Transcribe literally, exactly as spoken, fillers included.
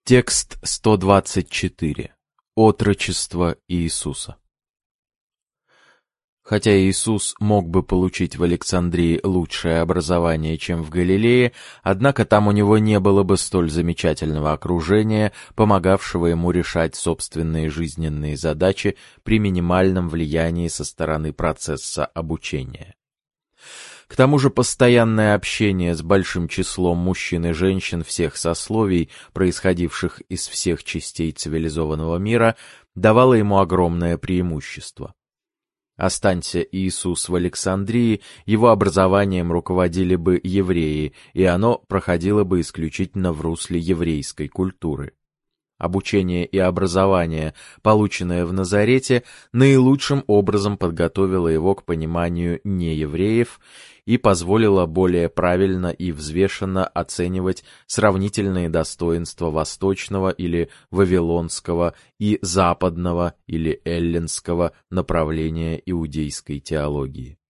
Текст сто двадцать четыре. Отрочество Иисуса. Хотя Иисус мог бы получить в Александрии лучшее образование, чем в Галилее, однако там у него не было бы столь замечательного окружения, помогавшего ему решать собственные жизненные задачи при минимальном влиянии со стороны процесса обучения. К тому же постоянное общение с большим числом мужчин и женщин всех сословий, происходивших из всех частей цивилизованного мира, давало ему огромное преимущество. Останься Иисус в Александрии, его образованием руководили бы евреи, и оно проходило бы исключительно в русле еврейской культуры. Обучение и образование, полученное в Назарете, наилучшим образом подготовило его к пониманию неевреев и позволило более правильно и взвешенно оценивать сравнительные достоинства восточного или вавилонского и западного или эллинского направления иудейской теологии.